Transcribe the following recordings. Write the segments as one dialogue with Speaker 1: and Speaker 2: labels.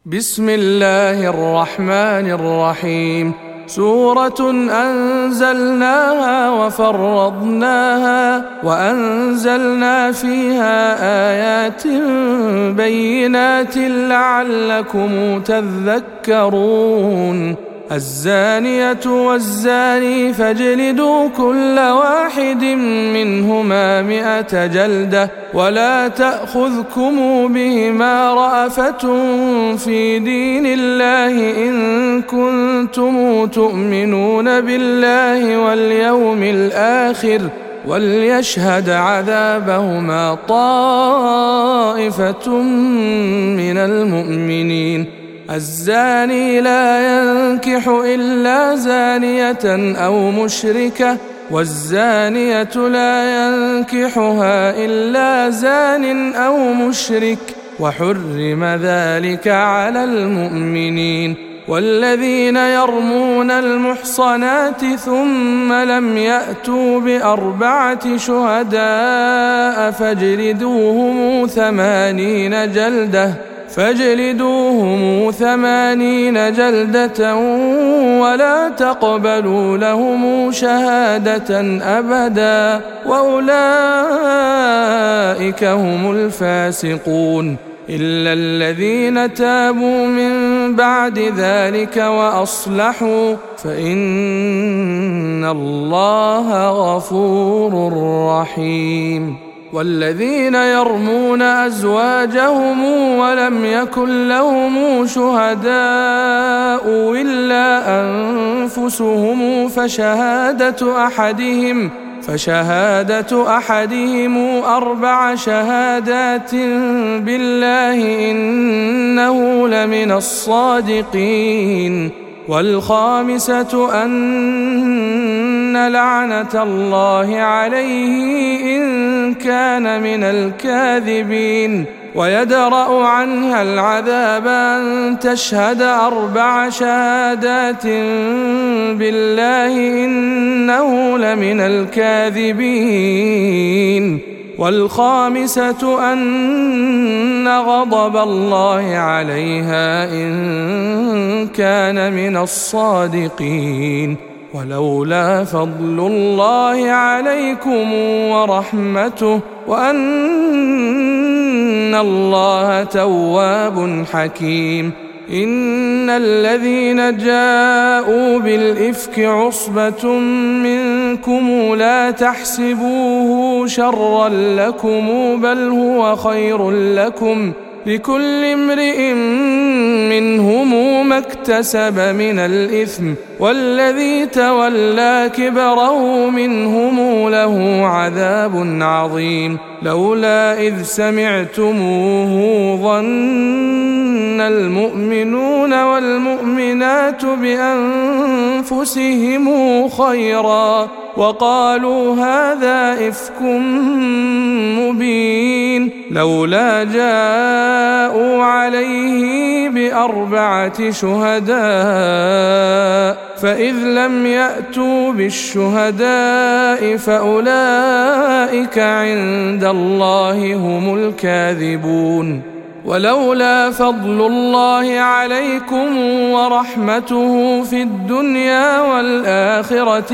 Speaker 1: بسم الله الرحمن الرحيم. سورة أنزلناها وفرضناها وأنزلنا فيها آيات بينات لعلكم تذكرون. الزانية والزاني فاجلدوا كل واحد منهما 100 جلدة ولا تأخذكم بهما رأفة في دين الله إن كنتم تؤمنون بالله واليوم الآخر وليشهد عذابهما طائفة من المؤمنين. الزاني لا ينكح إلا زانية أو مشركة والزانية لا ينكحها إلا زان أو مشرك وحرم ذلك على المؤمنين. والذين يرمون المحصنات ثم لم يأتوا ب4 شهداء فاجلدوهم 80 جلدة ولا تقبلوا لهم شهادة أبدا وأولئك هم الفاسقون إلا الذين تابوا من بعد ذلك وأصلحوا فإن الله غفور رحيم. والذين يرمون أزواجهم ولم يكن لهم شهداء إلا أنفسهم فشهادة أحدهم 4 شهادات بالله إنه لمن الصادقين. والخامسة أن لعنة الله عليه إن كان من الكاذبين. ويدرأ عنها العذاب أن تشهد 4 شهادات بالله إنه لمن الكاذبين. والخامسة أن غضب الله عليها إن كان من الصادقين. ولولا فضل الله عليكم ورحمته وأن الله تواب حكيم. إن الذين جاءوا بالإفك عصبة منكم لا تحسبوه شرا لكم بل هو خير لكم لكل امرئ منهم ما اكتسب من الإثم والذي تولى كبره منهم له عذاب عظيم. لولا إذ سمعتموه ظن المؤمنون والمؤمنات بأنفسهم خيرا وقالوا هذا إفك مبين. لولا جاءوا عليه ب4 شهداء فإذ لم يأتوا بالشهداء فأولئك عند الله هم الكاذبون. ولولا فضل الله عليكم ورحمته في الدنيا والآخرة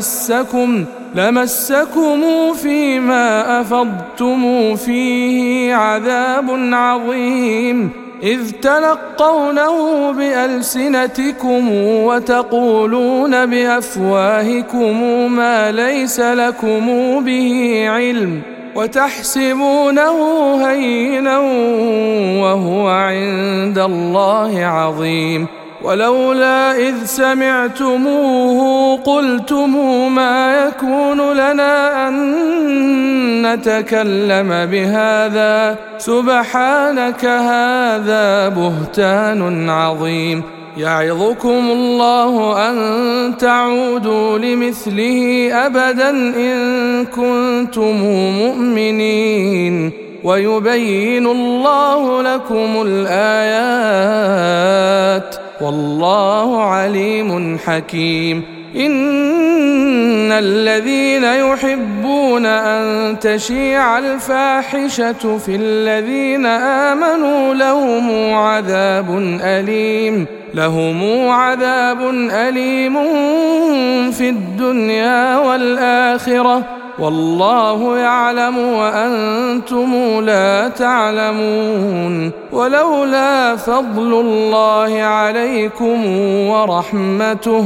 Speaker 1: لمسكم فيما أفضتم فيه عذاب عظيم إذ تلقونه بألسنتكم وتقولون بأفواهكم ما ليس لكم به علم وتحسبونه هينا وهو عند الله عظيم. ولولا إذ سمعتموه قلتم ما يكون لنا أن نتكلم بهذا سبحانك هذا بهتان عظيم. يعظكم الله أن تعودوا لمثله أبدا إن كنتم مؤمنين ويبين الله لكم الآيات والله عليم حكيم. إن الذين يحبون أن تشيع الفاحشة في الذين آمنوا لهم عذاب أليم في الدنيا والآخرة والله يعلم وأنتم لا تعلمون. ولولا فضل الله عليكم ورحمته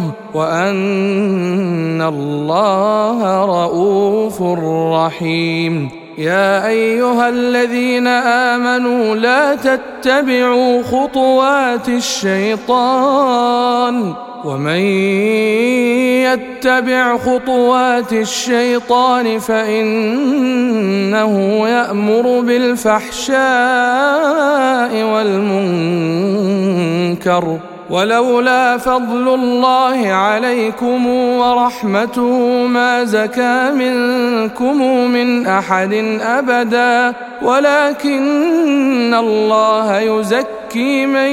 Speaker 1: وأن الله رؤوف رحيم. يا أيها الذين آمنوا لا تتبعوا خطوات الشيطان ومن يتبع خطوات الشيطان فإنه يأمر بالفحشاء والمنكر ولولا فضل الله عليكم ورحمته ما زكى منكم من أحد أبدا ولكن الله يزكي من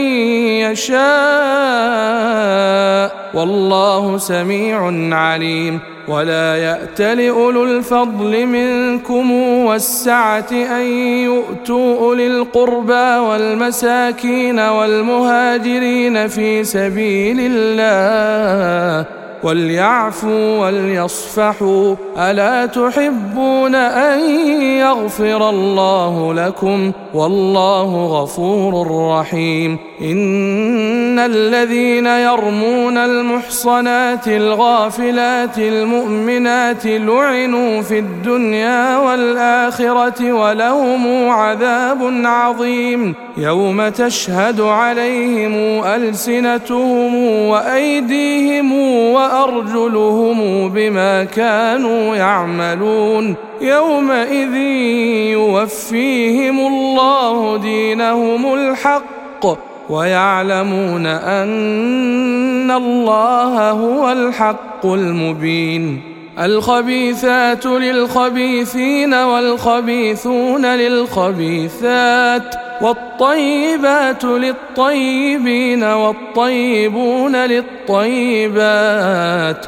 Speaker 1: يشاء والله سميع عليم. ولا يأتل أولو الفضل منكم والسعة أن يؤتوا أولي القربى والمساكين والمهاجرين في سبيل الله وليعفوا وليصفحوا ألا تحبون أن يغفر الله لكم والله غفور رحيم. إن الذين يرمون المحصنات الغافلات المؤمنات لعنوا في الدنيا والآخرة ولهم عذاب عظيم يوم تشهد عليهم ألسنتهم وأيديهم وأرجلهم بما كانوا يعملون يومئذ يوفيهم الله دينهم الحق ويعلمون أن الله هو الحق المبين. الخبيثات للخبيثين والخبيثون للخبيثات والطيبات للطيبين والطيبون للطيبات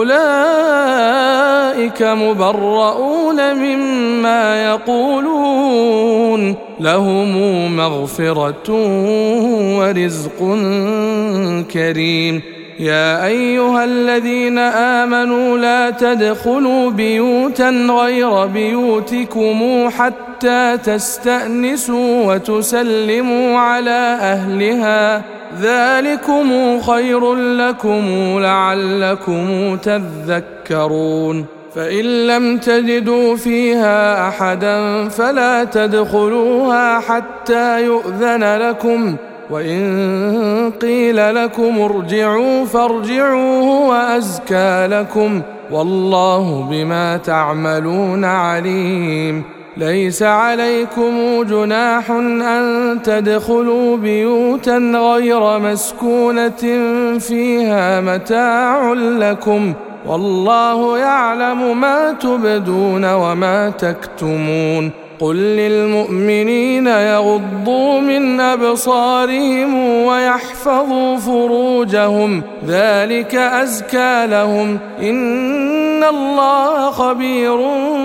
Speaker 1: أولئك مبرؤون مما يقولون لهم مغفرة ورزق كريم. يا أيها الذين آمنوا لا تدخلوا بيوتا غير بيوتكم حتى تستأنسوا وتسلموا على أهلها ذلكم خير لكم لعلكم تذكرون. فإن لم تجدوا فيها أحدا فلا تدخلوها حتى يؤذن لكم وإن قيل لكم ارجعوا فارجعوا هو أزكى لكم والله بما تعملون عليم. ليس عليكم جناح أن تدخلوا بيوتا غير مسكونة فيها متاع لكم والله يعلم ما تبدون وما تكتمون. قل للمؤمنين يغضوا من أبصارهم ويحفظوا فروجهم ذلك أزكى لهم إن الله خبير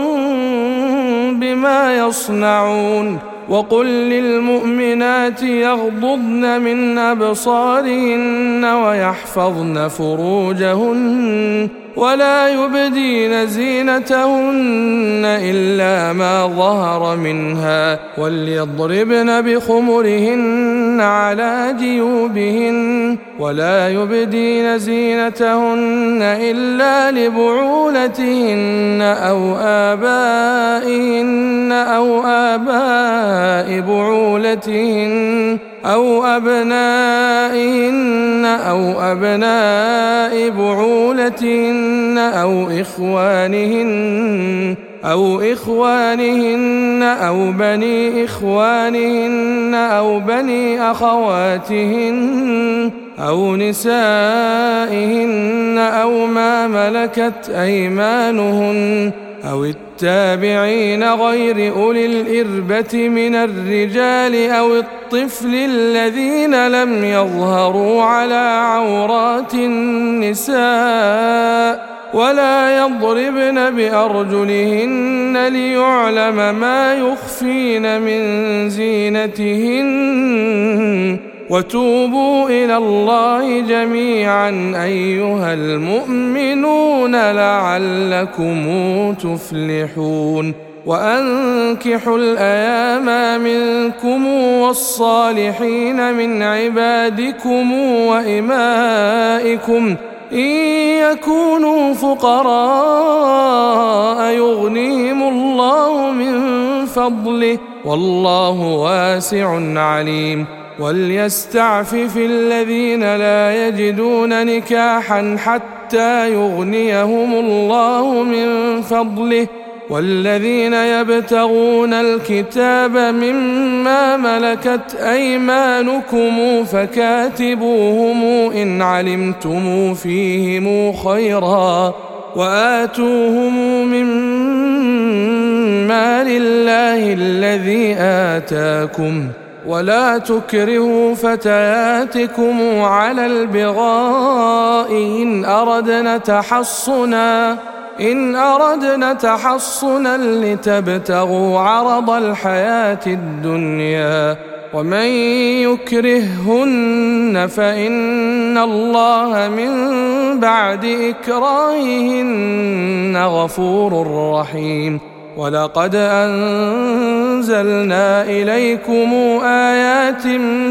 Speaker 1: بما يصنعون. وقل للمؤمنات يغضضن من أبصارهن ويحفظن فروجهن ولا يبدين زينتهن إلا ما ظهر منها وليضربن بخمرهن على جيوبهن ولا يبدين زينتهن إلا لبعولتهن أو آبائهن أو آباء بعولتهن أو أبنائهن أو أبناء بعولتهن أو إخوانهن أو بني إخوانهن أو بني أخواتهن أو نسائهن أو ما ملكت أيمانهن أو التابعين غير أولي الإربة من الرجال أو الطفل الذين لم يظهروا على عورات النساء ولا يضربن بأرجلهن ليعلم ما يخفين من زينتهن وتوبوا إلى الله جميعا أيها المؤمنون لعلكم تفلحون وأنكحوا الأيام منكم والصالحين من عبادكم وإمائكم إن يكونوا فقراء يغنيهم الله من فضله والله واسع عليم وليستعفف الذين لا يجدون نكاحا حتى يغنيهم الله من فضله والذين يبتغون الكتاب مما ملكت أيمانكم فكاتبوهم إن علمتم فيهم خيرا وآتوهم مما لله الذي آتاكم ولا تكرهوا فتياتكم على البغاء إن أردنا تحصنا لتبتغوا عرض الحياة الدنيا ومن يكرههن فإن الله من بعد إكراههن غفور رحيم ولقد أنزلنا إليكم آيات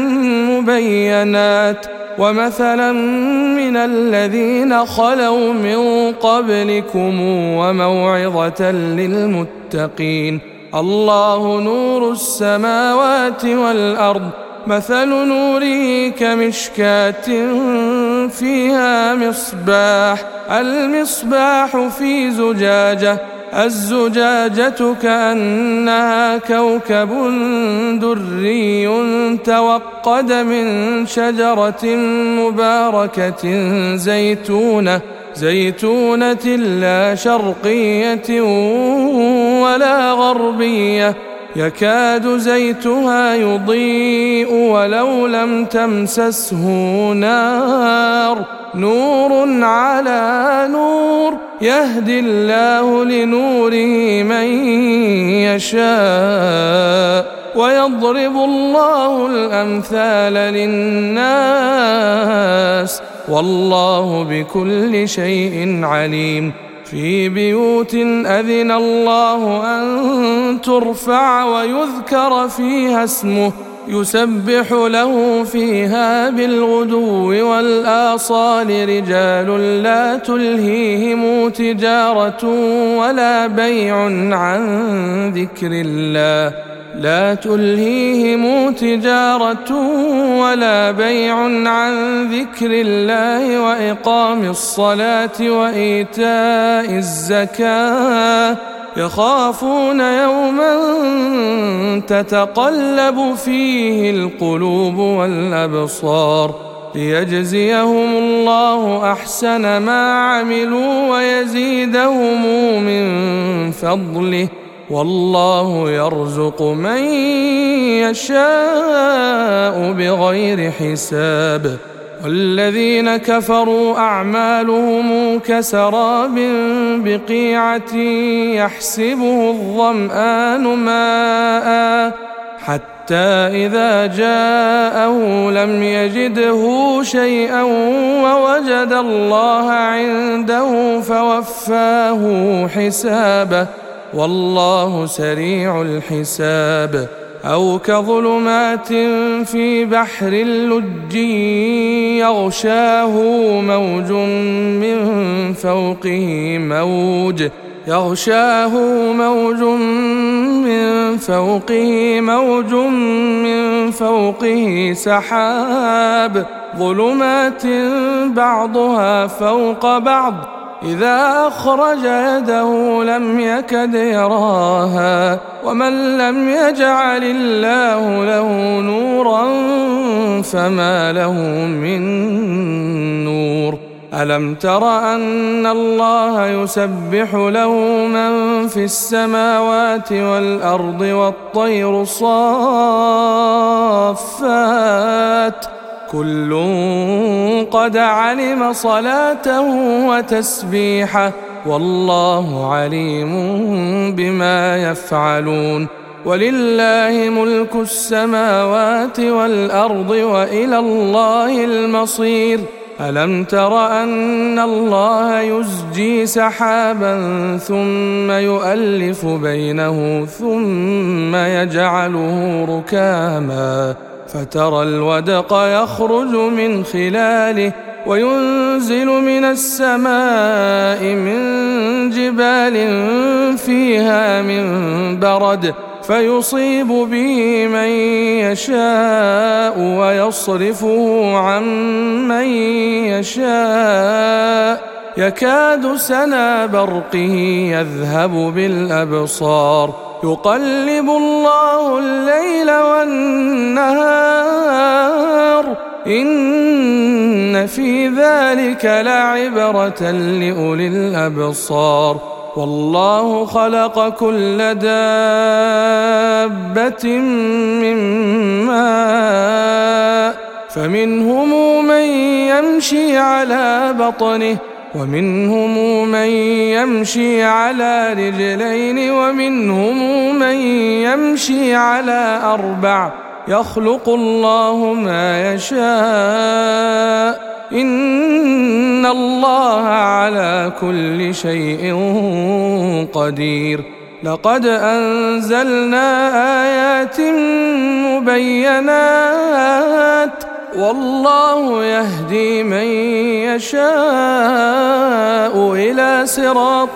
Speaker 1: مبينات ومثلا من الذين خلوا من قبلكم وموعظة للمتقين الله نور السماوات والأرض مثل نوره كمشكاة فيها مصباح المصباح في زجاجة الزجاجة كأنها كوكب دري توقد من شجرة مباركة زيتونة لا شرقية ولا غربية يكاد زيتها يضيء ولو لم تمسسه نور على نور يهدي الله لنوره من يشاء ويضرب الله الأمثال للناس والله بكل شيء عليم في بيوت أذن الله أن ترفع ويذكر فيها اسمه يسبح له فيها بالغدو والآصال رجال لا تلهيهم تجارة ولا بيع عن ذكر الله وإقام الصلاة وإيتاء الزكاة يخافون يوما تتقلب فيه القلوب والأبصار ليجزيهم الله أحسن ما عملوا ويزيدهم من فضله والله يرزق من يشاء بغير حساب والذين كفروا أعمالهم كسراب بقيعة يحسبه الظمآن ماء حتى إذا جاءه لم يجده شيئا ووجد الله عنده فوفاه حسابه والله سريع الحساب أو كظلمات في بحر اللج يغشاه موج من فوقه سحاب ظلمات بعضها فوق بعض إذا أخرج يده لم يكد يراها ومن لم يجعل الله له نورا فما له من نور ألم تر أن الله يسبح له من في السماوات والأرض والطير صافات كل قد علم صلاته وتسبيحه والله عليم بما يفعلون ولله ملك السماوات والأرض وإلى الله المصير ألم تر أن الله يزجي سحابا ثم يؤلف بينه ثم يجعله ركاما فترى الودق يخرج من خلاله وينزل من السماء من جبال فيها من برد فيصيب به من يشاء ويصرفه عن من يشاء يكاد سنا برقه يذهب بالأبصار يقلب الله الليل والنهار إن في ذلك لعبرة لأولي الأبصار والله خلق كل دابة من ماء فمنهم من يمشي على بطنه ومنهم من يمشي على رجلين ومنهم من يمشي على أربع يخلق الله ما يشاء إن الله على كل شيء قدير لقد أنزلنا آيات مبينات والله يهدي من يشاء إلى صراط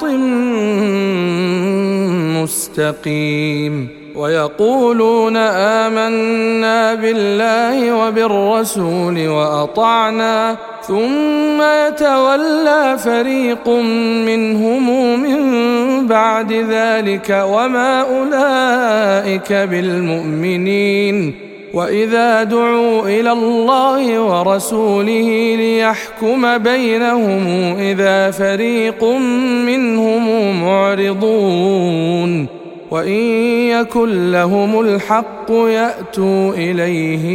Speaker 1: مستقيم ويقولون آمنا بالله وبالرسول وأطعنا ثم يتولى فريق منهم من بعد ذلك وما أولئك بالمؤمنين وإذا دعوا إلى الله ورسوله ليحكم بينهم إذا فريق منهم معرضون وإن يكن لهم الحق يأتوا إليه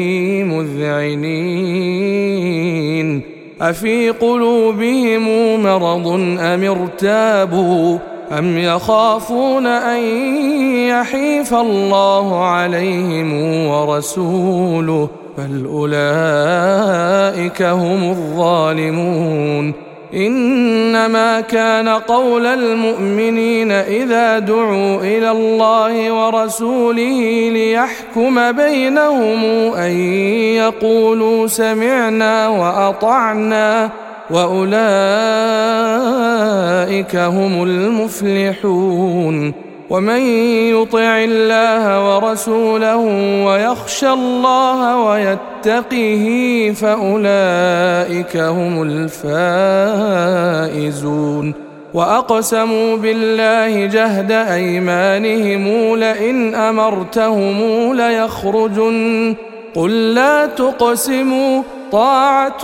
Speaker 1: مذعنين أفي قلوبهم مرض أم ارتابوا أم يخافون أن يحيف الله عليهم ورسوله بل أولئك هم الظالمون إنما كان قول المؤمنين إذا دعوا إلى الله ورسوله ليحكم بينهم أن يقولوا سمعنا وأطعنا وأولئك هم المفلحون ومن يطع الله ورسوله ويخشى الله ويتقه فأولئك هم الفائزون وأقسموا بالله جهد أيمانهم لئن أمرتهم ليخرجن قل لا تقسموا طاعة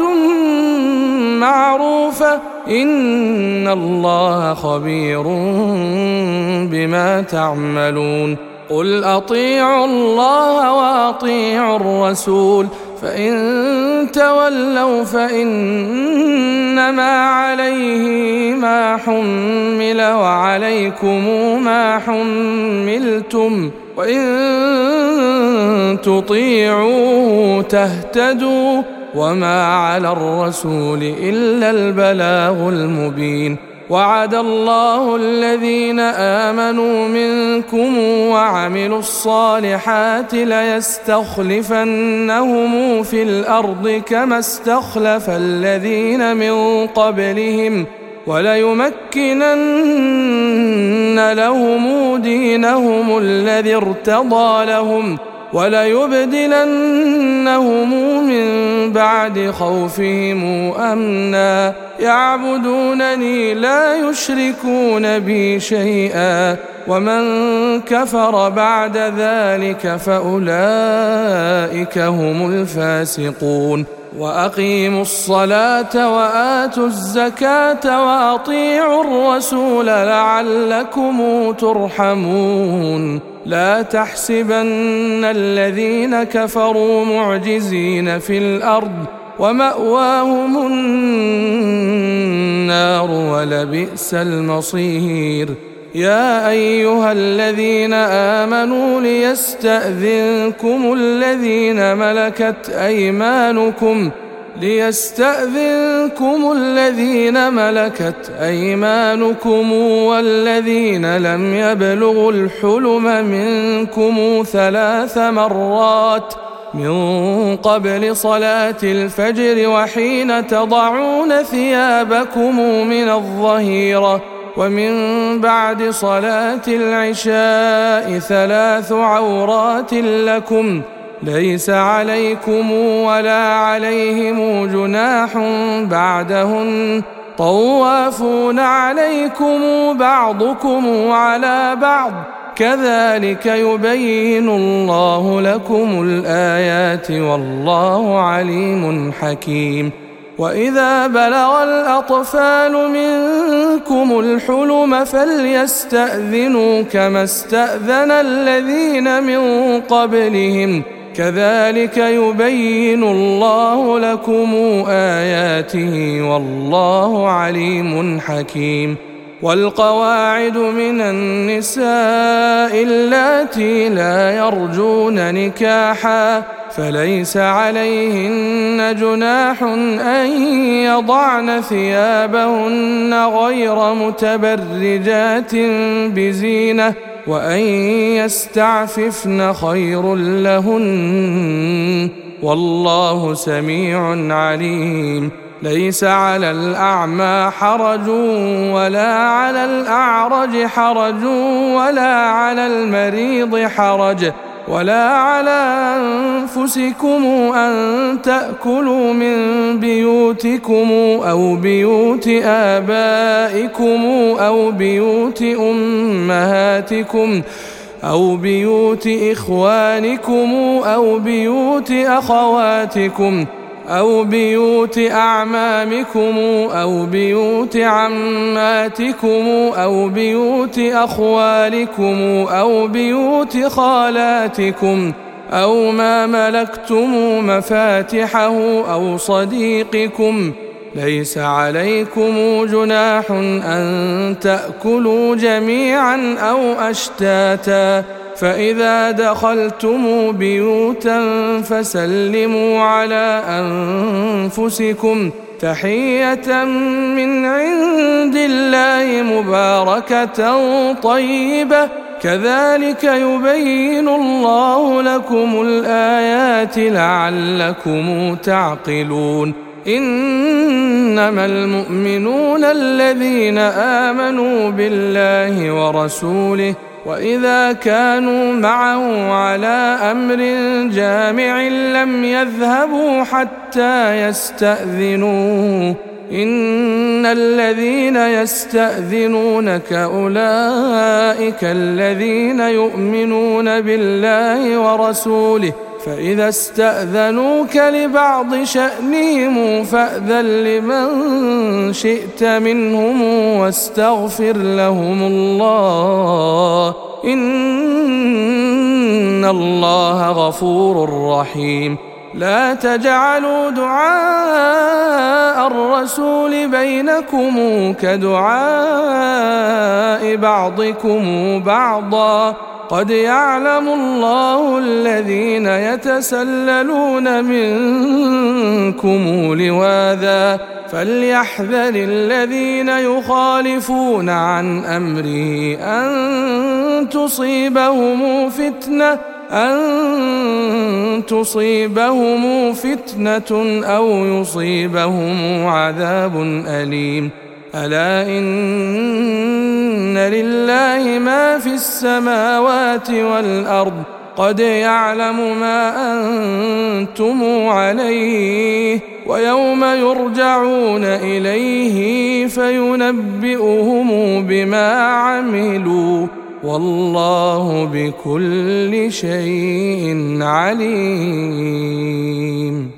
Speaker 1: معروفة إن الله خبير بما تعملون قل أطيعوا الله وأطيعوا الرسول فإن تولوا فإنما عليه ما حمل وعليكم ما حملتم وإن تطيعوا تهتدوا وما على الرسول إلا البلاغ المبين وعد الله الذين آمنوا منكم وعملوا الصالحات ليستخلفنهم في الأرض كما استخلف الذين من قبلهم وليمكنن لهم دينهم الذي ارتضى لهم وليبدلنهم من بعد خوفهم أمنا يعبدونني لا يشركون بي شيئا ومن كفر بعد ذلك فأولئك هم الفاسقون وأقيموا الصلاة وآتوا الزكاة وأطيعوا الرسول لعلكم ترحمون لا تحسبن الذين كفروا معجزين في الأرض ومأواهم النار ولبئس المصير يا أيها الذين آمنوا ليستأذنكم الذين ملكت أيمانكم والذين لم يبلغوا الحلم منكم 3 مرات من قبل صلاة الفجر وحين تضعون ثيابكم من الظهيرة ومن بعد صلاة العشاء 3 عورات لكم ليس عليكم ولا عليهم جناح بعدهن طوافون عليكم بعضكم على بعض كذلك يبين الله لكم الآيات والله عليم حكيم وإذا بلغ الأطفال منكم الحلم فليستأذنوا كما استأذن الذين من قبلهم كذلك يبين الله لكم آياته والله عليم حكيم والقواعد من النساء اللاتي لا يرجون نكاحا فليس عليهن جناح أن يضعن ثيابهن غير متبرجات بزينة وأن يستعففن خير لهن والله سميع عليم ليس على الأعمى حرج ولا على الأعرج حرج ولا على المريض حرج ولا على أنفسكم أن تأكلوا من بيوتكم أو بيوت آبائكم أو بيوت أمهاتكم أو بيوت إخوانكم أو بيوت أخواتكم أو بيوت أعمامكم أو بيوت عماتكم أو بيوت أخوالكم أو بيوت خالاتكم أو ما ملكتم مفاتحه أو صديقكم ليس عليكم جناح أن تأكلوا جميعا أو أشتاتا فإذا دخلتم بيوتا فسلموا على أنفسكم تحية من عند الله مباركة طيبة كذلك يبين الله لكم الآيات لعلكم تعقلون إنما المؤمنون الذين آمنوا بالله ورسوله وإذا كانوا معه على أمر جامع لم يذهبوا حتى يستأذنوه إن الذين يستأذنونك أولئك الذين يؤمنون بالله ورسوله فإذا استأذنوك لبعض شأنهم فأذن لمن شئت منهم واستغفر لهم الله إن الله غفور رحيم لا تجعلوا دعاء الرسول بينكم كدعاء بعضكم بعضا قد يعلم الله الذين يتسللون منكم لواذا فليحذر الذين يخالفون عن أمره أن تصيبهم فتنة أو يصيبهم عذاب أليم ألا إن لله ما في السماوات والأرض قد يعلم ما أنتم عليه ويوم يرجعون إليه فينبئهم بما عملوا والله بكل شيء عليم.